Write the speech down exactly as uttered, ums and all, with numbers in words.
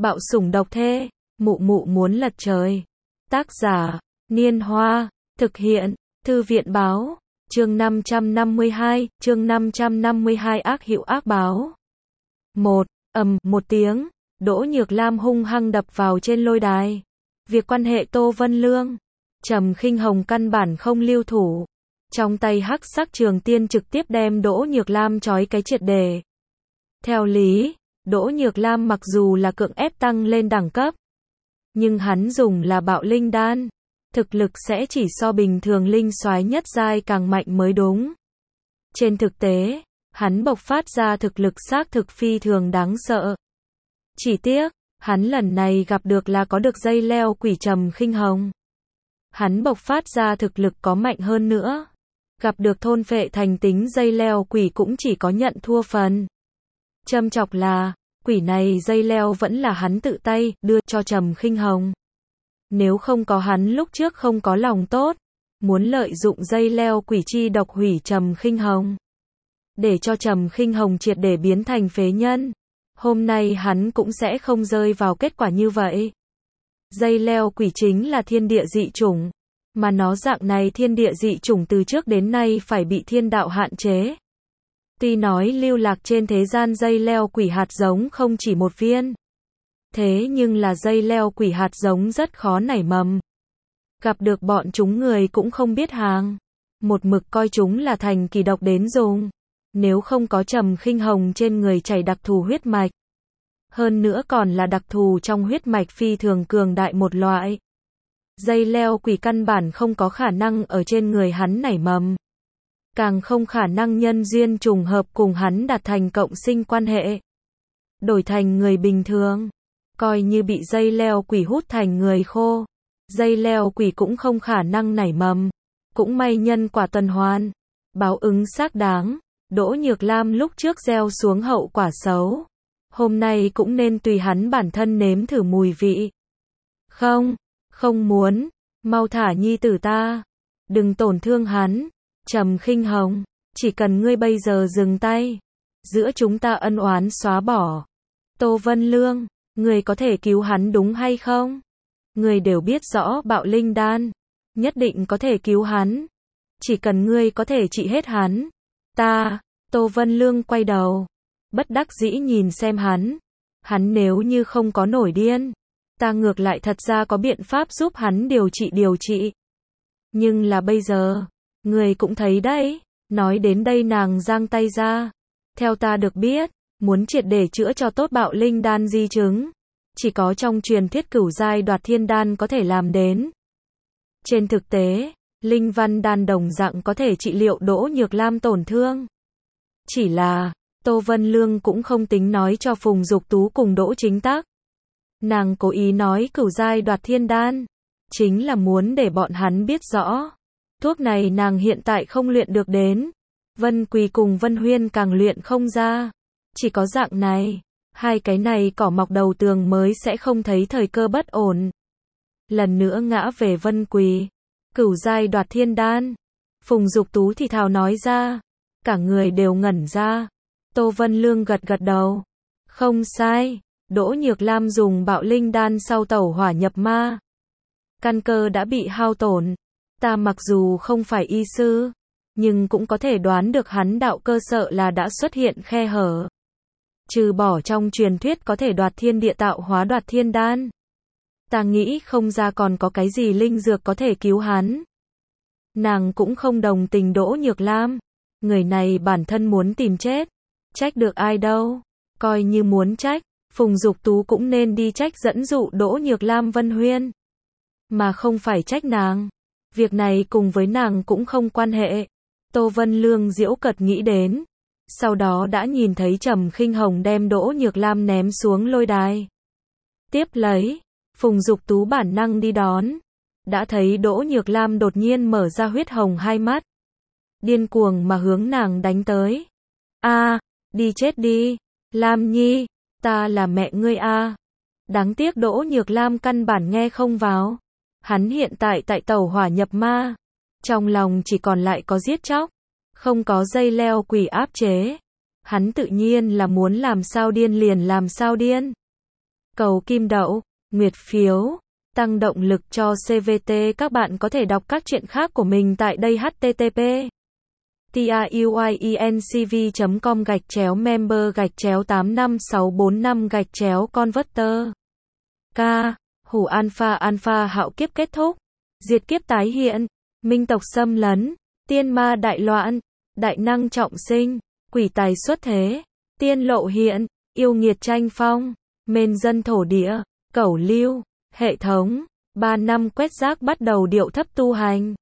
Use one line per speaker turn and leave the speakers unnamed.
Bạo sủng độc thê, mụ mụ muốn lật trời. Tác giả, Niên Hoa, thực hiện, Thư viện báo, chương năm trăm năm mươi hai, chương năm trăm năm mươi hai ác hiệu ác báo. một. Ầm, một tiếng, Đỗ Nhược Lam hung hăng đập vào trên lôi đài. Việc quan hệ Tô Vân Lương, Trầm Khinh Hồng căn bản không lưu thủ. Trong tay hắc sắc trường tiên trực tiếp đem Đỗ Nhược Lam trói cái triệt đề. Theo lý, Đỗ Nhược Lam mặc dù là cưỡng ép tăng lên đẳng cấp, nhưng hắn dùng là bạo linh đan, thực lực sẽ chỉ so bình thường linh soái nhất giai càng mạnh mới đúng. Trên thực tế, hắn bộc phát ra thực lực xác thực phi thường đáng sợ. Chỉ tiếc, hắn lần này gặp được là có được dây leo quỷ Trầm Khinh Hồng. Hắn bộc phát ra thực lực có mạnh hơn nữa, gặp được thôn phệ thành tính dây leo quỷ cũng chỉ có nhận thua phần. Châm chọc là, quỷ này dây leo vẫn là hắn tự tay đưa cho Trầm Khinh Hồng. Nếu không có hắn lúc trước không có lòng tốt, muốn lợi dụng dây leo quỷ chi độc hủy Trầm Khinh Hồng, để cho Trầm Khinh Hồng triệt để biến thành phế nhân, hôm nay hắn cũng sẽ không rơi vào kết quả như vậy. Dây leo quỷ chính là thiên địa dị chủng, mà nó dạng này thiên địa dị chủng từ trước đến nay phải bị thiên đạo hạn chế. Tuy nói lưu lạc trên thế gian dây leo quỷ hạt giống không chỉ một viên, thế nhưng là dây leo quỷ hạt giống rất khó nảy mầm. Gặp được bọn chúng người cũng không biết hàng, một mực coi chúng là thành kỳ độc đến dùng. Nếu không có Trầm Khinh Hồng trên người chảy đặc thù huyết mạch, hơn nữa còn là đặc thù trong huyết mạch phi thường cường đại một loại, dây leo quỷ căn bản không có khả năng ở trên người hắn nảy mầm, càng không khả năng nhân duyên trùng hợp cùng hắn đạt thành cộng sinh quan hệ. Đổi thành người bình thường, coi như bị dây leo quỷ hút thành người khô, dây leo quỷ cũng không khả năng nảy mầm. Cũng may nhân quả tuần hoàn, báo ứng xác đáng. Đỗ Nhược Lam lúc trước gieo xuống hậu quả xấu, hôm nay cũng nên tùy hắn bản thân nếm thử mùi vị. Không, không muốn, mau thả nhi tử ta, đừng tổn thương hắn. Trầm Khinh Hồng, chỉ cần ngươi bây giờ dừng tay, giữa chúng ta ân oán xóa bỏ. Tô Vân Lương, ngươi có thể cứu hắn đúng hay không? Ngươi đều biết rõ bạo linh đan, nhất định có thể cứu hắn. Chỉ cần ngươi có thể trị hết hắn. Ta, Tô Vân Lương quay đầu, bất đắc dĩ nhìn xem hắn. Hắn nếu như không có nổi điên, ta ngược lại thật ra có biện pháp giúp hắn điều trị điều trị. Nhưng là bây giờ, người cũng thấy đấy, nói đến đây nàng giang tay ra. Theo ta được biết, muốn triệt để chữa cho tốt bạo linh đan di chứng, chỉ có trong truyền thuyết cửu giai đoạt thiên đan có thể làm đến. Trên thực tế, linh văn đan đồng dạng có thể trị liệu Đỗ Nhược Lam tổn thương. Chỉ là, Tô Vân Lương cũng không tính nói cho Phùng Dục Tú cùng Đỗ Chính Tác. Nàng cố ý nói cửu giai đoạt thiên đan, chính là muốn để bọn hắn biết rõ. Thuốc này nàng hiện tại không luyện được đến. Vân Quỳ cùng Vân Huyên càng luyện không ra. Chỉ có dạng này, hai cái này cỏ mọc đầu tường mới sẽ không thấy thời cơ bất ổn. Lần nữa ngã về Vân Quỳ. Cửu giai đoạt thiên đan. Phùng Dục Tú thì thào nói ra. Cả người đều ngẩn ra. Tô Vân Lương gật gật đầu. Không sai, Đỗ Nhược Lam dùng bạo linh đan sau tẩu hỏa nhập ma. Căn cơ đã bị hao tổn. Ta mặc dù không phải y sư, nhưng cũng có thể đoán được hắn đạo cơ sợ là đã xuất hiện khe hở. Trừ bỏ trong truyền thuyết có thể đoạt thiên địa tạo hóa đoạt thiên đan, ta nghĩ không ra còn có cái gì linh dược có thể cứu hắn. Nàng cũng không đồng tình Đỗ Nhược Lam. Người này bản thân muốn tìm chết. Trách được ai đâu. Coi như muốn trách, Phùng Dục Tú cũng nên đi trách dẫn dụ Đỗ Nhược Lam Vân Huyên, mà không phải trách nàng. Việc này cùng với nàng cũng không quan hệ. Tô Vân Lương giễu cợt nghĩ đến. Sau đó đã nhìn thấy Trầm Khinh Hồng đem Đỗ Nhược Lam ném xuống lôi đài. Tiếp lấy, Phùng Dục Tú bản năng đi đón. Đã thấy Đỗ Nhược Lam đột nhiên mở ra huyết hồng hai mắt, điên cuồng mà hướng nàng đánh tới. A, đi chết đi, Lam Nhi, ta là mẹ ngươi a. Đáng tiếc Đỗ Nhược Lam căn bản nghe không vào. Hắn hiện tại tại tẩu hỏa nhập ma, trong lòng chỉ còn lại có giết chóc, không có dây leo quỷ áp chế. Hắn tự nhiên là muốn làm sao điên liền làm sao điên. cầu kim đậu, nguyệt phiếu, tăng động lực cho xê vê tê. Các bạn có thể đọc các chuyện khác của mình tại đây h t t p truyencv chấm com gạch chéo member gạch chéo tám năm sáu bốn năm gạch chéo converter. K. Hủ alpha alpha hạo kiếp kết thúc, diệt kiếp tái hiện, minh tộc xâm lấn, tiên ma đại loạn, đại năng trọng sinh, quỷ tài xuất thế, tiên lộ hiện, yêu nghiệt tranh phong, mên dân thổ địa, cẩu lưu, hệ thống, ba năm quét rác bắt đầu điệu thấp tu hành.